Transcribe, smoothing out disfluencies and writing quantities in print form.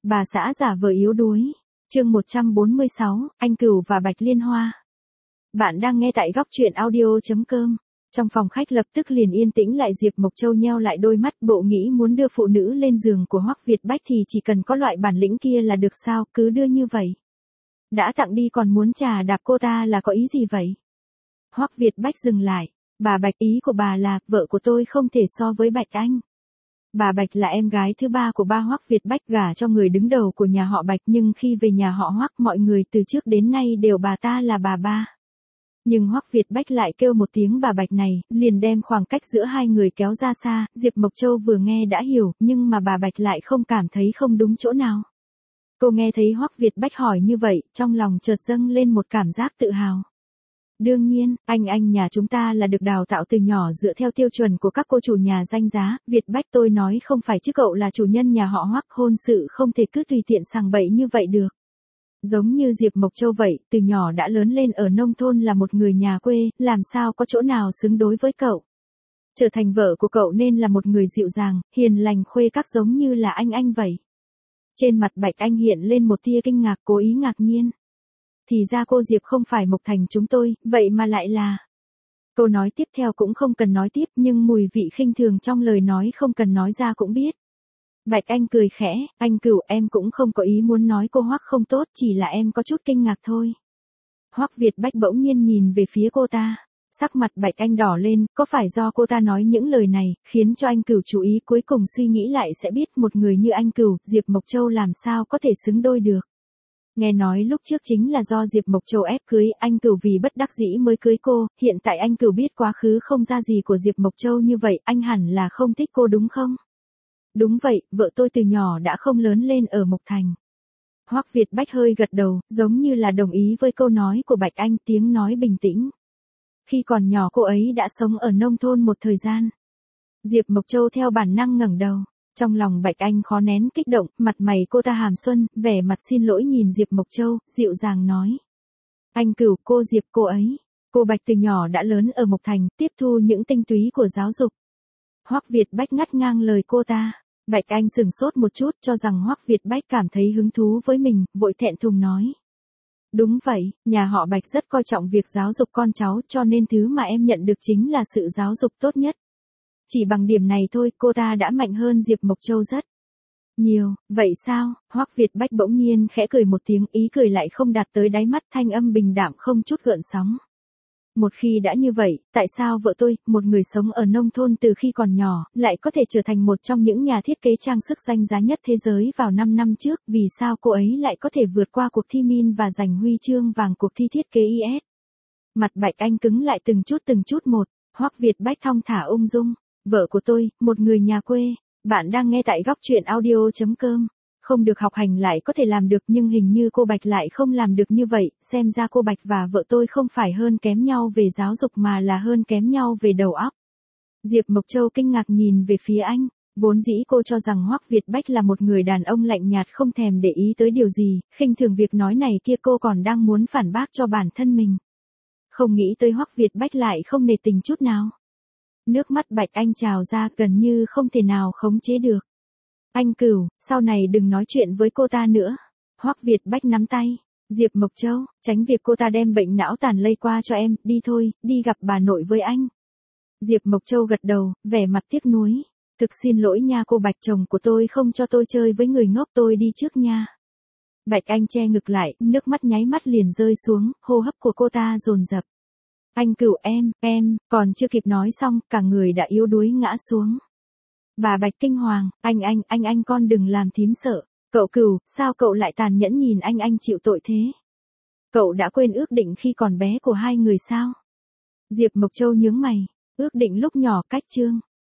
Bà xã giả vờ yếu đuối. Chương 146, anh Cửu và Bạch Liên Hoa. Bạn đang nghe tại góc truyện audio.com. Trong phòng khách lập tức liền yên tĩnh lại, Diệp Mộc Châu nheo lại đôi mắt, bộ nghĩ muốn đưa phụ nữ lên giường của Hoắc Việt Bách thì chỉ cần có loại bản lĩnh kia là được sao, cứ đưa như vậy. Đã tặng đi còn muốn trà đạp cô ta là có ý gì vậy? Hoắc Việt Bách dừng lại. Bà Bạch, ý của bà là vợ của tôi không thể so với Bạch Anh. Bà Bạch là em gái thứ ba của ba Hoắc Việt Bách, gả cho người đứng đầu của nhà họ Bạch, nhưng khi về nhà họ Hoắc mọi người từ trước đến nay đều bà ta là bà ba. Nhưng Hoắc Việt Bách lại kêu một tiếng bà Bạch này, liền đem khoảng cách giữa hai người kéo ra xa. Diệp Mộc Châu vừa nghe đã hiểu, nhưng mà bà Bạch lại không cảm thấy không đúng chỗ nào. Cô nghe thấy Hoắc Việt Bách hỏi như vậy, trong lòng chợt dâng lên một cảm giác tự hào. Đương nhiên, anh nhà chúng ta là được đào tạo từ nhỏ dựa theo tiêu chuẩn của các cô chủ nhà danh giá. Việt Bách, tôi nói không phải chứ, cậu là chủ nhân nhà họ Hoắc, hôn sự không thể cứ tùy tiện sằng bậy như vậy được. Giống như Diệp Mộc Châu vậy, từ nhỏ đã lớn lên ở nông thôn, là một người nhà quê, làm sao có chỗ nào xứng đối với cậu. Trở thành vợ của cậu nên là một người dịu dàng, hiền lành, khuê các giống như là anh vậy. Trên mặt Bạch Anh hiện lên một tia kinh ngạc, cố ý ngạc nhiên. Thì ra cô Diệp không phải Mộc Thành chúng tôi, vậy mà lại là. Câu nói tiếp theo cũng không cần nói tiếp, nhưng mùi vị khinh thường trong lời nói không cần nói ra cũng biết. Bạch Anh cười khẽ, anh Cửu, em cũng không có ý muốn nói cô Hoắc không tốt, chỉ là em có chút kinh ngạc thôi. Hoắc Việt Bách bỗng nhiên nhìn về phía cô ta. Sắc mặt Bạch Anh đỏ lên, có phải do cô ta nói những lời này, khiến cho anh Cửu chú ý, cuối cùng suy nghĩ lại sẽ biết một người như anh Cửu, Diệp Mộc Châu làm sao có thể xứng đôi được. Nghe nói lúc trước chính là do Diệp Mộc Châu ép cưới, anh Cửu vì bất đắc dĩ mới cưới cô, hiện tại anh Cửu biết quá khứ không ra gì của Diệp Mộc Châu như vậy, anh hẳn là không thích cô đúng không? Đúng vậy, vợ tôi từ nhỏ đã không lớn lên ở Mộc Thành. Hoắc Việt Bách hơi gật đầu, giống như là đồng ý với câu nói của Bạch Anh, tiếng nói bình tĩnh. Khi còn nhỏ cô ấy đã sống ở nông thôn một thời gian. Diệp Mộc Châu theo bản năng ngẩng đầu. Trong lòng Bạch Anh khó nén kích động, mặt mày cô ta hàm xuân, vẻ mặt xin lỗi nhìn Diệp Mộc Châu, dịu dàng nói. Anh Cửu, cô Diệp, cô ấy. Cô Bạch từ nhỏ đã lớn ở Mộc Thành, tiếp thu những tinh túy của giáo dục. Hoắc Việt Bách ngắt ngang lời cô ta. Bạch Anh sửng sốt một chút, cho rằng Hoắc Việt Bách cảm thấy hứng thú với mình, vội thẹn thùng nói. Đúng vậy, nhà họ Bạch rất coi trọng việc giáo dục con cháu, cho nên thứ mà em nhận được chính là sự giáo dục tốt nhất. Chỉ bằng điểm này thôi, cô ta đã mạnh hơn Diệp Mộc Châu rất nhiều. Vậy sao? Hoắc Việt Bách bỗng nhiên khẽ cười một tiếng, ý cười lại không đạt tới đáy mắt, thanh âm bình đạm không chút gợn sóng. Một khi đã như vậy, tại sao vợ tôi, một người sống ở nông thôn từ khi còn nhỏ, lại có thể trở thành một trong những nhà thiết kế trang sức danh giá nhất thế giới vào 5 năm trước, vì sao cô ấy lại có thể vượt qua cuộc thi Min và giành huy chương vàng cuộc thi thiết kế IS? Mặt Bạch Anh cứng lại từng chút một, Hoắc Việt Bách thong thả ung dung. Vợ của tôi, một người nhà quê. Bạn đang nghe tại góc truyện audio.com. Không được học hành lại có thể làm được, nhưng hình như cô Bạch lại không làm được như vậy, xem ra cô Bạch và vợ tôi không phải hơn kém nhau về giáo dục mà là hơn kém nhau về đầu óc. Diệp Mộc Châu kinh ngạc nhìn về phía anh, vốn dĩ cô cho rằng Hoắc Việt Bách là một người đàn ông lạnh nhạt không thèm để ý tới điều gì, khinh thường việc nói này kia, cô còn đang muốn phản bác cho bản thân mình. Không nghĩ tới Hoắc Việt Bách lại không nể tình chút nào. Nước mắt Bạch Anh trào ra, gần như không thể nào khống chế được. Anh Cửu, sau này đừng nói chuyện với cô ta nữa. Hoắc Việt Bách nắm tay. Diệp Mộc Châu, tránh việc cô ta đem bệnh não tàn lây qua cho em, đi thôi, đi gặp bà nội với anh. Diệp Mộc Châu gật đầu, vẻ mặt tiếc nuối. Thực xin lỗi nha cô Bạch, chồng của tôi không cho tôi chơi với người ngốc, tôi đi trước nha. Bạch Anh che ngực lại, nước mắt nháy mắt liền rơi xuống, hô hấp của cô ta dồn dập. Anh Cửu, em, còn chưa kịp nói xong, cả người đã yếu đuối ngã xuống. Bà Bạch kinh hoàng, anh con đừng làm thím sợ. Cậu Cửu, sao cậu lại tàn nhẫn nhìn anh chịu tội thế? Cậu đã quên ước định khi còn bé của hai người sao? Diệp Mộc Châu nhướng mày, ước định lúc nhỏ cách chương.